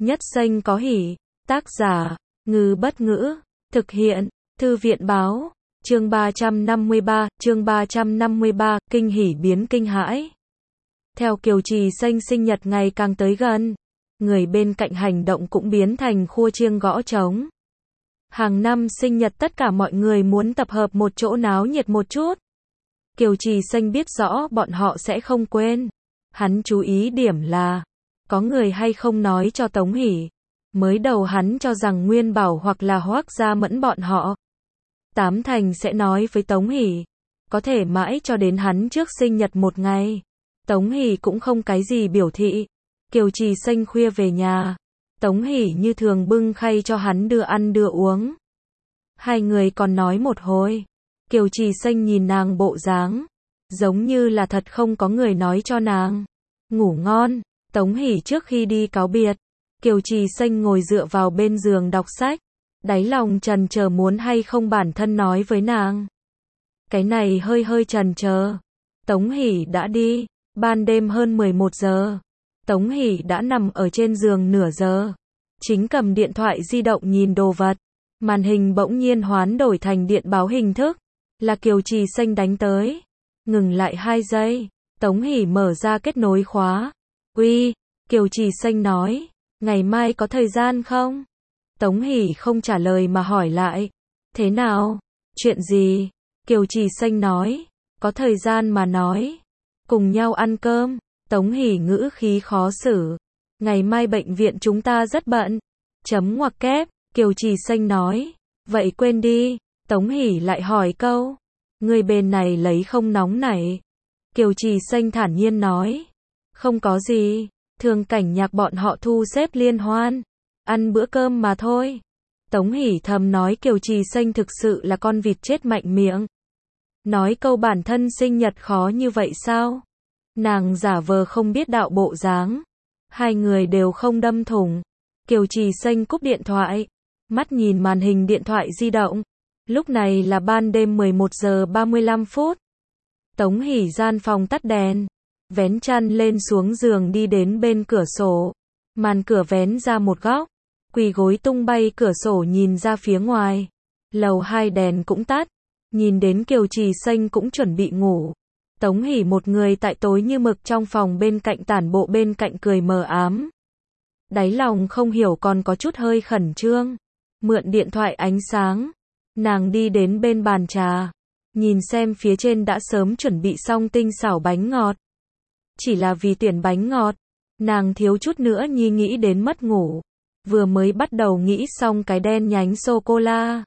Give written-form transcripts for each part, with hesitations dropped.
Nhất danh có hỷ. Tác giả, Ngư Bất Ngữ. Thực hiện, Thư viện Báo. Chương 353, kinh hỉ biến kinh hãi. Theo Kiều Trì Xanh sinh nhật ngày càng tới gần, người bên cạnh hành động cũng biến thành khua chiêng gõ trống. Hàng năm sinh nhật tất cả mọi người muốn tập hợp một chỗ náo nhiệt một chút. Kiều Trì Xanh biết rõ bọn họ sẽ không quên. Hắn chú ý điểm là, có người hay không nói cho Tống Hỷ. Mới đầu hắn cho rằng Nguyên Bảo hoặc là Hoắc Gia Mẫn bọn họ. Tám thành sẽ nói với Tống Hỷ. Có thể mãi cho đến hắn trước sinh nhật một ngày. Tống Hỷ cũng không cái gì biểu thị. Kiều Trì Xanh khuya về nhà. Tống Hỷ như thường bưng khay cho hắn đưa ăn đưa uống. Hai người còn nói một hồi. Kiều Trì Xanh nhìn nàng bộ dáng, giống như là thật không có người nói cho nàng. Ngủ ngon. Tống Hỷ trước khi đi cáo biệt. Kiều Trì Xanh ngồi dựa vào bên giường đọc sách. Đáy lòng chần chờ muốn hay không bản thân nói với nàng. Cái này hơi chần chờ. Tống Hỷ đã đi. Ban đêm hơn 11 giờ. Tống Hỷ đã nằm ở trên giường nửa giờ. Chính cầm điện thoại di động nhìn đồ vật. Màn hình bỗng nhiên hoán đổi thành điện báo hình thức. Là Kiều Trì Xanh đánh tới. Ngừng lại 2 giây. Tống Hỷ mở ra kết nối khóa. Uy, Kiều Trì Xanh nói. Ngày mai có thời gian không? Tống Hỷ không trả lời mà hỏi lại. Thế nào? Chuyện gì? Kiều Trì Xanh nói. Có thời gian mà nói. Cùng nhau ăn cơm. Tống Hỷ ngữ khí khó xử. Ngày mai bệnh viện chúng ta rất bận. Chấm ngoặc kép. Kiều Trì Xanh nói. Vậy quên đi. Tống Hỷ lại hỏi câu. Người bên này lấy không nóng nảy. Kiều Trì Xanh thản nhiên nói. Không có gì. Thường cảnh nhạc bọn họ thu xếp liên hoan. Ăn bữa cơm mà thôi. Tống Hỷ thầm nói Kiều Trì Xanh thực sự là con vịt chết mạnh miệng. Nói câu bản thân sinh nhật khó như vậy sao? Nàng giả vờ không biết đạo bộ dáng. Hai người đều không đâm thủng. Kiều Trì Xanh cúp điện thoại. Mắt nhìn màn hình điện thoại di động. Lúc này là ban đêm 11 giờ 35 phút. Tống Hỷ gian phòng tắt đèn. Vén chăn lên xuống giường đi đến bên cửa sổ. Màn cửa vén ra một góc. Quỳ gối tung bay cửa sổ nhìn ra phía ngoài. Lầu 2 đèn cũng tắt. Nhìn đến Kiều Trì Xanh cũng chuẩn bị ngủ. Tống Hỷ một người tại tối như mực trong phòng bên cạnh tản bộ bên cạnh cười mờ ám. Đáy lòng không hiểu còn có chút hơi khẩn trương. Mượn điện thoại ánh sáng. Nàng đi đến bên bàn trà. Nhìn xem phía trên đã sớm chuẩn bị xong tinh xảo bánh ngọt. Chỉ là vì tuyển bánh ngọt. Nàng thiếu chút nữa nghĩ đến mất ngủ. Vừa mới bắt đầu nghĩ xong cái đen nhánh sô-cô-la.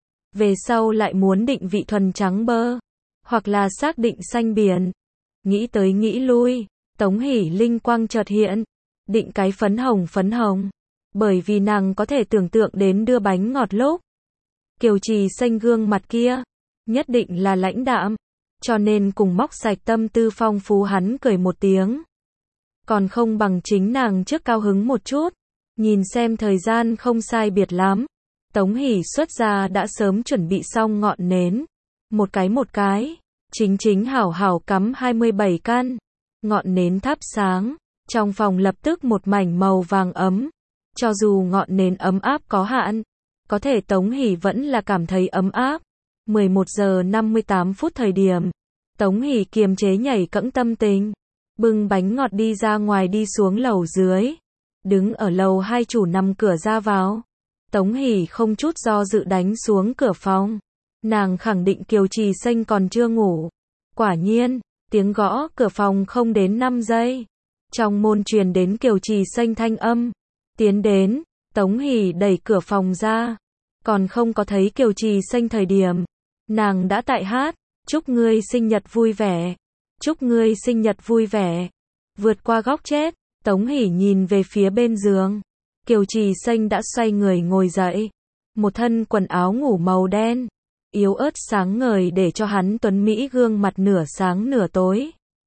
Về sau lại muốn định vị thuần trắng bơ. Hoặc là xác định xanh biển. Nghĩ tới nghĩ lui. Tống Hỷ linh quang chợt hiện. Định cái phấn hồng. Bởi vì nàng có thể tưởng tượng đến đưa bánh ngọt lúc. Kiều Trì Xanh gương mặt kia. Nhất định là lãnh đạm. Cho nên cùng móc sạch tâm tư phong phú hắn cười một tiếng. Còn không bằng chính nàng trước cao hứng một chút. Nhìn xem thời gian không sai biệt lắm. Tống Hỷ xuất ra đã sớm chuẩn bị xong ngọn nến. Một cái. Chính hảo cắm 27 căn. Ngọn nến thắp sáng. Trong phòng lập tức một mảnh màu vàng ấm. Cho dù ngọn nến ấm áp có hạn. Có thể Tống Hỷ vẫn là cảm thấy ấm áp. 11 giờ 58 phút thời điểm. Tống Hỷ kiềm chế nhảy cẫng tâm tình. Bưng bánh ngọt đi ra ngoài đi xuống lầu dưới. Đứng ở lầu 2 chủ nằm cửa ra vào. Tống Hỷ không chút do dự đánh xuống cửa phòng. Nàng khẳng định Kiều Trì Xanh còn chưa ngủ. Quả nhiên, tiếng gõ cửa phòng không đến 5 giây. Trong môn truyền đến Kiều Trì Xanh thanh âm. Tiến đến, Tống Hỷ đẩy cửa phòng ra. Còn không có thấy Kiều Trì Xanh thời điểm. Nàng đã tại hát. Chúc ngươi sinh nhật vui vẻ. Chúc ngươi sinh nhật vui vẻ. Vượt qua góc chết. Tống Hỷ nhìn về phía bên giường. Kiều Trì Xanh đã xoay người ngồi dậy. Một thân quần áo ngủ màu đen. Yếu ớt sáng ngời để cho hắn tuấn mỹ gương mặt nửa sáng nửa tối.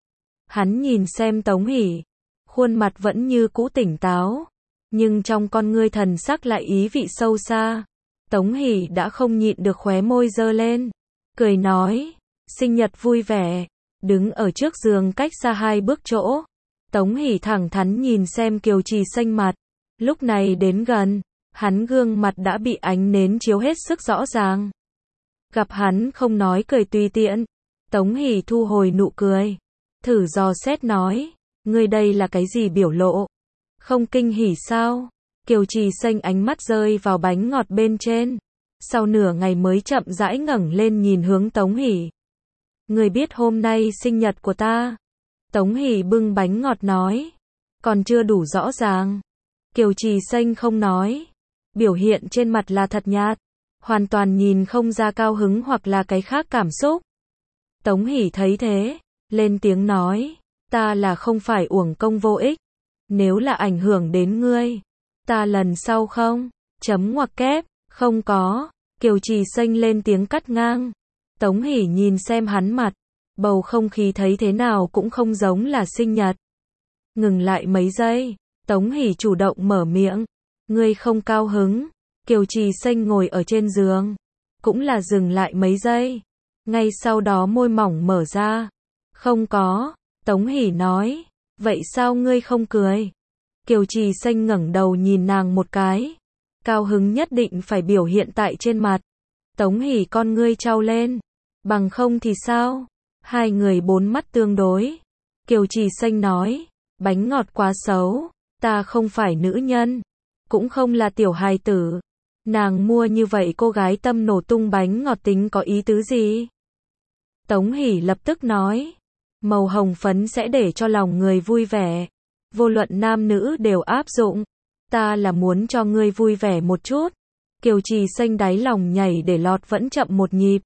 Hắn nhìn xem Tống Hỷ. Khuôn mặt vẫn như cũ tỉnh táo. Nhưng trong con ngươi thần sắc lại ý vị sâu xa. Tống Hỷ đã không nhịn được khóe môi giơ lên. Cười nói. Sinh nhật vui vẻ. Đứng ở trước giường cách xa 2 bước chỗ. Tống Hỷ thẳng thắn nhìn xem Kiều Trì Xanh mặt. Lúc này đến gần, hắn gương mặt đã bị ánh nến chiếu hết sức rõ ràng. Gặp hắn không nói cười tùy tiện, Tống Hỷ thu hồi nụ cười, thử dò xét nói, ngươi đây là cái gì biểu lộ? Không kinh hỉ sao? Kiều Trì Xanh ánh mắt rơi vào bánh ngọt bên trên, sau nửa ngày mới chậm rãi ngẩng lên nhìn hướng Tống Hỷ. Ngươi biết hôm nay sinh nhật của ta? Tống Hỷ bưng bánh ngọt nói, còn chưa đủ rõ ràng. Kiều Trì Xanh không nói, biểu hiện trên mặt là thật nhạt, hoàn toàn nhìn không ra cao hứng hoặc là cái khác cảm xúc. Tống Hỷ thấy thế, lên tiếng nói, ta là không phải uổng công vô ích, nếu là ảnh hưởng đến ngươi, ta lần sau không, chấm ngoặc kép, không có. Kiều Trì Xanh lên tiếng cắt ngang. Tống Hỷ nhìn xem hắn mặt, bầu không khí thấy thế nào cũng không giống là sinh nhật. Ngừng lại mấy giây, Tống Hỷ chủ động mở miệng, ngươi không cao hứng. Kiều Trì Xanh ngồi ở trên giường, cũng là dừng lại mấy giây, ngay sau đó môi mỏng mở ra. Không có. Tống Hỷ nói, vậy sao ngươi không cười? Kiều Trì Xanh ngẩng đầu nhìn nàng một cái, cao hứng nhất định phải biểu hiện tại trên mặt. Tống Hỷ con ngươi trao lên, bằng không thì sao? Hai người bốn mắt tương đối. Kiều Trì Xanh nói, bánh ngọt quá xấu, ta không phải nữ nhân, cũng không là tiểu hài tử. Nàng mua như vậy cô gái tâm nổ tung bánh ngọt tính có ý tứ gì? Tống Hỷ lập tức nói, màu hồng phấn sẽ để cho lòng người vui vẻ, vô luận nam nữ đều áp dụng. Ta là muốn cho ngươi vui vẻ một chút. Kiều Trì Xanh đáy lòng nhảy để lọt vẫn chậm một nhịp.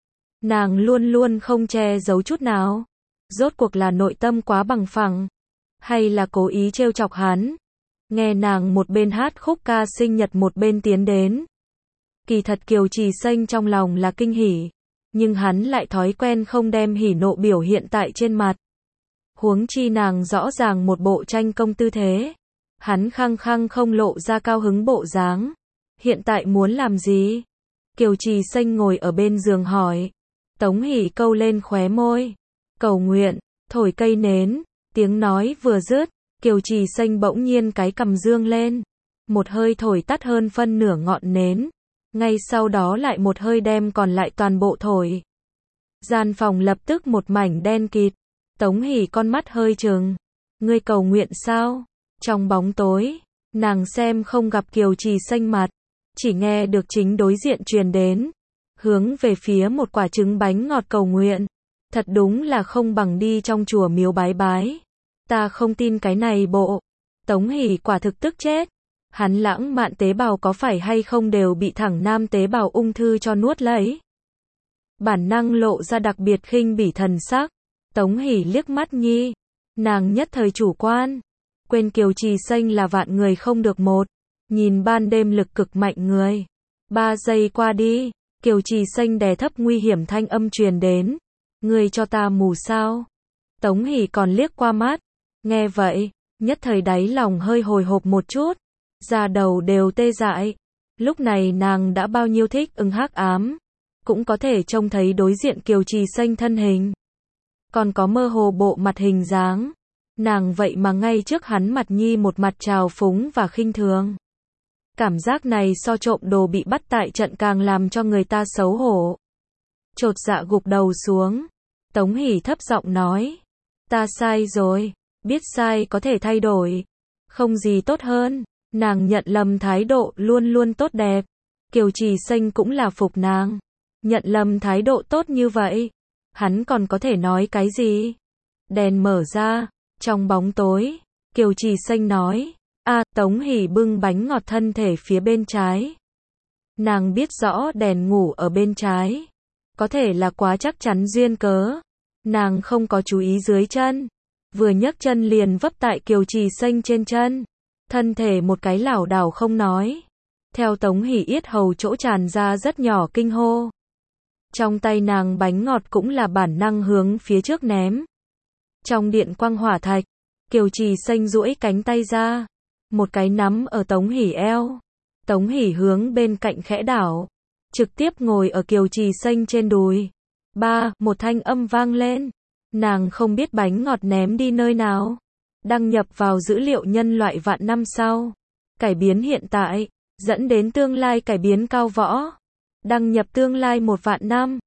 Nàng luôn luôn không che giấu chút nào. Rốt cuộc là nội tâm quá bằng phẳng, hay là cố ý trêu chọc hắn? Nghe nàng một bên hát khúc ca sinh nhật một bên tiến đến. Kỳ thật Kiều Trì Xanh trong lòng là kinh hỉ, nhưng hắn lại thói quen không đem hỉ nộ biểu hiện tại trên mặt. Huống chi nàng rõ ràng một bộ tranh công tư thế, hắn khăng khăng không lộ ra cao hứng bộ dáng. Hiện tại muốn làm gì? Kiều Trì Xanh ngồi ở bên giường hỏi. Tống Hỷ câu lên khóe môi, cầu nguyện, thổi cây nến. Tiếng nói vừa dứt, Kiều Trì Xanh bỗng nhiên cái cằm dương lên, một hơi thổi tắt hơn phân nửa ngọn nến, ngay sau đó lại một hơi đem còn lại toàn bộ thổi. Gian phòng lập tức một mảnh đen kịt. Tống Hỷ con mắt hơi trừng, ngươi cầu nguyện sao? Trong bóng tối, nàng xem không gặp Kiều Trì Xanh mặt, chỉ nghe được chính đối diện truyền đến, hướng về phía một quả trứng bánh ngọt cầu nguyện. Thật đúng là không bằng đi trong chùa miếu bái bái. Ta không tin cái này bộ. Tống Hỷ quả thực tức chết. Hắn lãng mạn tế bào có phải hay không đều bị thẳng nam tế bào ung thư cho nuốt lấy. Bản năng lộ ra đặc biệt khinh bỉ thần sắc. Tống Hỷ liếc mắt nhi, nàng nhất thời chủ quan, quên Kiều Trì Xanh là vạn người không được một, nhìn ban đêm lực cực mạnh người. 3 giây qua đi, Kiều Trì Xanh đè thấp nguy hiểm thanh âm truyền đến, ngươi cho ta mù sao? Tống Hỷ còn liếc qua mắt, nghe vậy, nhất thời đáy lòng hơi hồi hộp một chút, da đầu đều tê dại. Lúc này nàng đã bao nhiêu thích ứng hắc ám, cũng có thể trông thấy đối diện Kiều Trì Xanh thân hình, còn có mơ hồ bộ mặt hình dáng. Nàng vậy mà ngay trước hắn mặt nhi một mặt trào phúng và khinh thường. Cảm giác này so trộm đồ bị bắt tại trận càng làm cho người ta xấu hổ. Chột dạ gục đầu xuống, Tống Hỷ thấp giọng nói, ta sai rồi, biết sai có thể thay đổi, không gì tốt hơn. Nàng nhận lầm thái độ luôn luôn tốt đẹp, Kiều Trì Xanh cũng là phục nàng, nhận lầm thái độ tốt như vậy, hắn còn có thể nói cái gì? Đèn mở ra, trong bóng tối, Kiều Trì Xanh nói, Tống Hỷ bưng bánh ngọt thân thể phía bên trái. Nàng biết rõ đèn ngủ ở bên trái, có thể là quá chắc chắn duyên cớ, nàng không có chú ý dưới chân, vừa nhấc chân liền vấp tại Kiều Trì Xanh trên chân, thân thể một cái lảo đảo không nói. Theo Tống Hỷ yết hầu chỗ tràn ra rất nhỏ kinh hô. Trong tay nàng bánh ngọt cũng là bản năng hướng phía trước ném. Trong điện quang hỏa thạch, Kiều Trì Xanh duỗi cánh tay ra, một cái nắm ở Tống Hỷ eo. Tống Hỷ hướng bên cạnh khẽ đảo, trực tiếp ngồi ở Kiều Trì Xanh trên đùi. Một thanh âm vang lên. Nàng không biết bánh ngọt ném đi nơi nào. Đăng nhập vào dữ liệu nhân loại vạn năm sau. Cải biến hiện tại, dẫn đến tương lai cải biến cao võ. Đăng nhập tương lai 1 vạn năm.